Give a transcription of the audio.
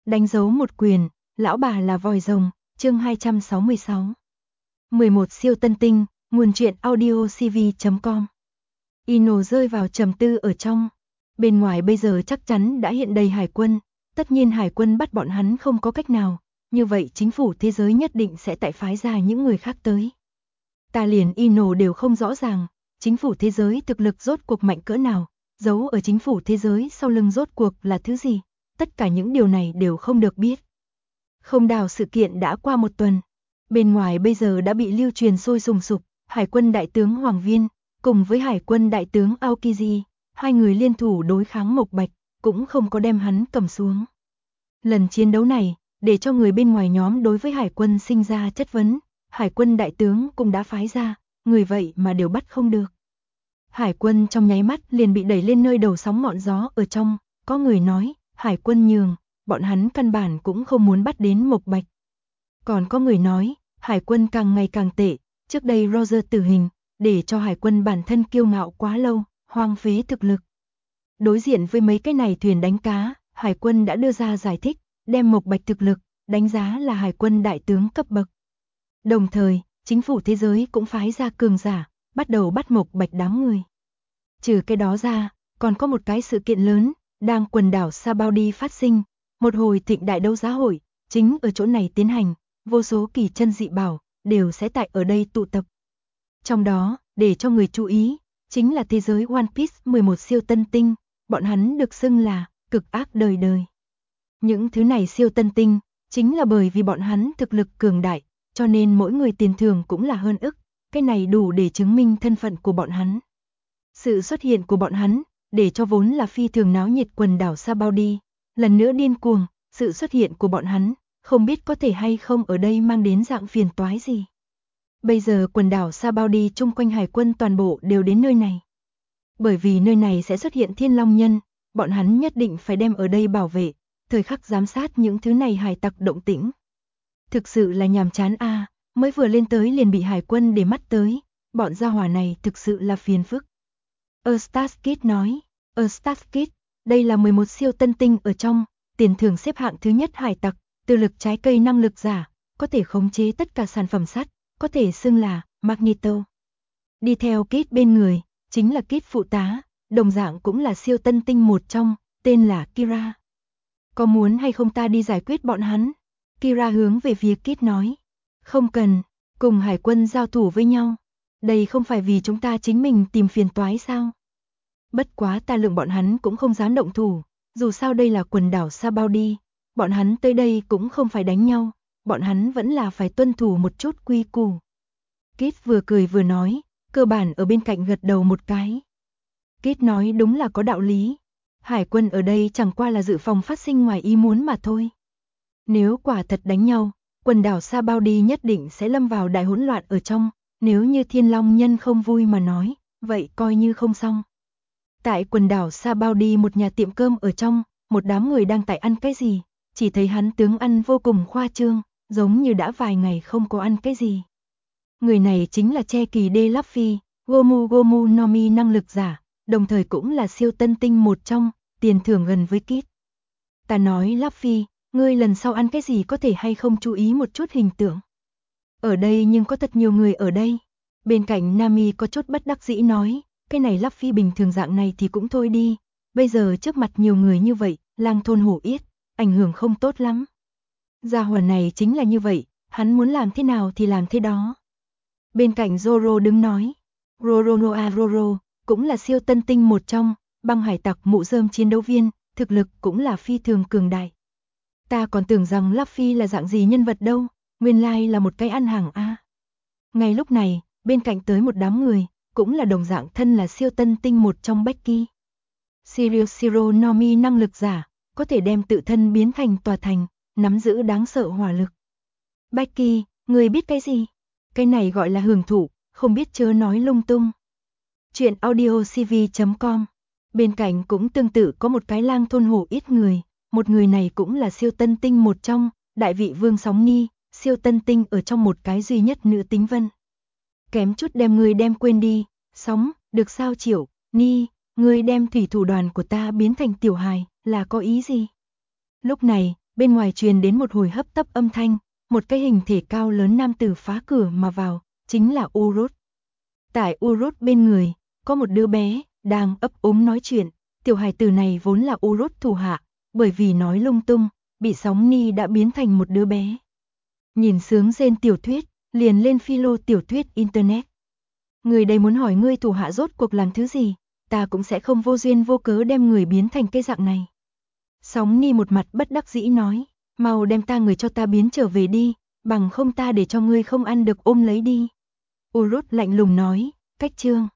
Đánh dấu một quyền, lão bà là vòi rồng, chương 266. 11 siêu tân tinh, nguồn truyện audio cv.com. Ino rơi vào trầm tư ở trong. Bên ngoài bây giờ chắc chắn đã hiện đầy hải quân, tất nhiên hải quân bắt bọn hắn không có cách nào, như vậy chính phủ thế giới nhất định sẽ tại phái ra những người khác tới. Ta liền Ino đều không rõ ràng, chính phủ thế giới thực lực rốt cuộc mạnh cỡ nào, giấu ở chính phủ thế giới sau lưng rốt cuộc là thứ gì, tất cả những điều này đều không được biết. Không đào sự kiện đã qua một tuần, bên ngoài bây giờ đã bị lưu truyền sôi sùng sục, hải quân đại tướng Hoàng Viên, cùng với hải quân đại tướng Aokiji, hai người liên thủ đối kháng Mộc Bạch, cũng không có đem hắn cầm xuống. Lần chiến đấu này, để cho người bên ngoài nhóm đối với hải quân sinh ra chất vấn, hải quân đại tướng cũng đã phái ra, người vậy mà đều bắt không được. Hải quân trong nháy mắt liền bị đẩy lên nơi đầu sóng ngọn gió ở trong, có người nói, hải quân nhường, bọn hắn căn bản cũng không muốn bắt đến Mộc Bạch. Còn có người nói, hải quân càng ngày càng tệ, trước đây Roger tử hình, để cho hải quân bản thân kiêu ngạo quá lâu, hoang phế thực lực. Đối diện với mấy cái này thuyền đánh cá, hải quân đã đưa ra giải thích, đem Mộc Bạch thực lực, đánh giá là hải quân đại tướng cấp bậc. Đồng thời, chính phủ thế giới cũng phái ra cường giả, bắt đầu bắt Mộc Bạch đám người. Trừ cái đó ra, còn có một cái sự kiện lớn, đang quần đảo Sabaudi phát sinh, một hồi thịnh đại đấu giá hội, chính ở chỗ này tiến hành, vô số kỳ chân dị bảo, đều sẽ tại ở đây tụ tập. Trong đó, để cho người chú ý, chính là thế giới One Piece 11 siêu tân tinh, bọn hắn được xưng là cực ác đời đời. Những thứ này siêu tân tinh, chính là bởi vì bọn hắn thực lực cường đại, cho nên mỗi người tiền thưởng cũng là hơn ức, cái này đủ để chứng minh thân phận của bọn hắn. Sự xuất hiện của bọn hắn, để cho vốn là phi thường náo nhiệt quần đảo Sabaudi, lần nữa điên cuồng, sự xuất hiện của bọn hắn, không biết có thể hay không ở đây mang đến dạng phiền toái gì. Bây giờ quần đảo Sabaudi chung quanh hải quân toàn bộ đều đến nơi này. Bởi vì nơi này sẽ xuất hiện thiên long nhân, bọn hắn nhất định phải đem ở đây bảo vệ, thời khắc giám sát những thứ này hải tặc động tĩnh. Thực sự là nhàm chán a, mới vừa lên tới liền bị hải quân để mắt tới, bọn gia hỏa này thực sự là phiền phức. Eustace nói, Eustace, đây là 11 siêu tân tinh ở trong, tiền thưởng xếp hạng thứ nhất hải tặc, từ lực trái cây năng lực giả, có thể khống chế tất cả sản phẩm sắt, có thể xưng là Magneto. Đi theo Kit bên người, chính là Kit phụ tá, đồng dạng cũng là siêu tân tinh một trong, tên là Kira. Có muốn hay không ta đi giải quyết bọn hắn? Kira hướng về phía Kit nói, không cần, cùng hải quân giao thủ với nhau. Đây không phải vì chúng ta chính mình tìm phiền toái sao? Bất quá ta lượng bọn hắn cũng không dám động thủ, dù sao đây là quần đảo Sabaudi, bọn hắn tới đây cũng không phải đánh nhau, bọn hắn vẫn là phải tuân thủ một chút quy củ. Kit vừa cười vừa nói, cơ bản ở bên cạnh gật đầu một cái. Kit nói đúng là có đạo lý, hải quân ở đây chẳng qua là dự phòng phát sinh ngoài ý muốn mà thôi. Nếu quả thật đánh nhau, quần đảo Sabaudi nhất định sẽ lâm vào đại hỗn loạn ở trong. Nếu như thiên long nhân không vui mà nói, vậy coi như không xong. Tại quần đảo Sabaudi một nhà tiệm cơm ở trong, một đám người đang tại ăn cái gì, chỉ thấy hắn tướng ăn vô cùng khoa trương, giống như đã vài ngày không có ăn cái gì. Người này chính là Che Kỳ Đê Luffy, Gomu Gomu no Mi năng lực giả, đồng thời cũng là siêu tân tinh một trong, tiền thưởng gần với Kit. Ta nói Luffy, ngươi lần sau ăn cái gì có thể hay không chú ý một chút hình tượng. Ở đây nhưng có thật nhiều người ở đây. Bên cạnh Nami có chút bất đắc dĩ nói, cái này Luffy bình thường dạng này thì cũng thôi đi. Bây giờ trước mặt nhiều người như vậy, lang thôn hổ yết, ảnh hưởng không tốt lắm. Gia hỏa này chính là như vậy, hắn muốn làm thế nào thì làm thế đó. Bên cạnh Zoro đứng nói, Roronoa Roro, cũng là siêu tân tinh một trong, băng hải tặc mũ rơm chiến đấu viên, thực lực cũng là phi thường cường đại. Ta còn tưởng rằng Luffy là dạng gì nhân vật đâu. Nguyên lai là một cái ăn hàng a. Ngay lúc này, bên cạnh tới một đám người, cũng là đồng dạng thân là siêu tân tinh một trong Becky. Shiro Nomi năng lực giả, có thể đem tự thân biến thành tòa thành, nắm giữ đáng sợ hỏa lực. Becky, người biết cái gì? Cái này gọi là hưởng thụ, không biết chớ nói lung tung. Chuyện audio cv.com. Bên cạnh cũng tương tự có một cái lang thôn hổ ít người, một người này cũng là siêu tân tinh một trong, đại vị vương Sóng Ni. Siêu tân tinh ở trong một cái duy nhất nữ tính vân. Kém chút đem ngươi đem quên đi, Sóng, được sao Triệu, Ni, ngươi đem thủy thủ đoàn của ta biến thành tiểu hài, là có ý gì? Lúc này, bên ngoài truyền đến một hồi hấp tấp âm thanh, một cái hình thể cao lớn nam tử phá cửa mà vào, chính là Urut. Tại Urut bên người, có một đứa bé, đang ấp úng nói chuyện, tiểu hài tử này vốn là Urut thủ hạ, bởi vì nói lung tung, bị Sóng Ni đã biến thành một đứa bé. Nhìn sướng rên tiểu thuyết, liền lên philo tiểu thuyết internet. Người đây muốn hỏi ngươi thủ hạ rốt cuộc làm thứ gì, ta cũng sẽ không vô duyên vô cớ đem người biến thành cái dạng này. Sóng Ni một mặt bất đắc dĩ nói, mau đem ta người cho ta biến trở về đi, bằng không ta để cho ngươi không ăn được ôm lấy đi. Urut lạnh lùng nói, cách chương.